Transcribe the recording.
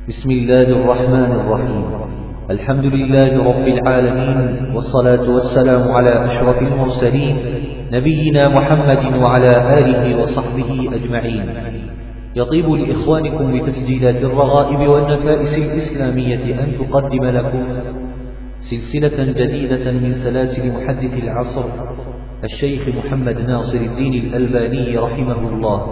بسم الله الرحمن الرحيم. الحمد لله رب العالمين، والصلاة والسلام على أشرف المرسلين نبينا محمد وعلى آله وصحبه أجمعين. يطيب لإخوانكم بتسجيلات الرغائب والنفائس الإسلامية أن تقدم لكم سلسلة جديدة من سلاسل محدث العصر الشيخ محمد ناصر الدين الألباني رحمه الله،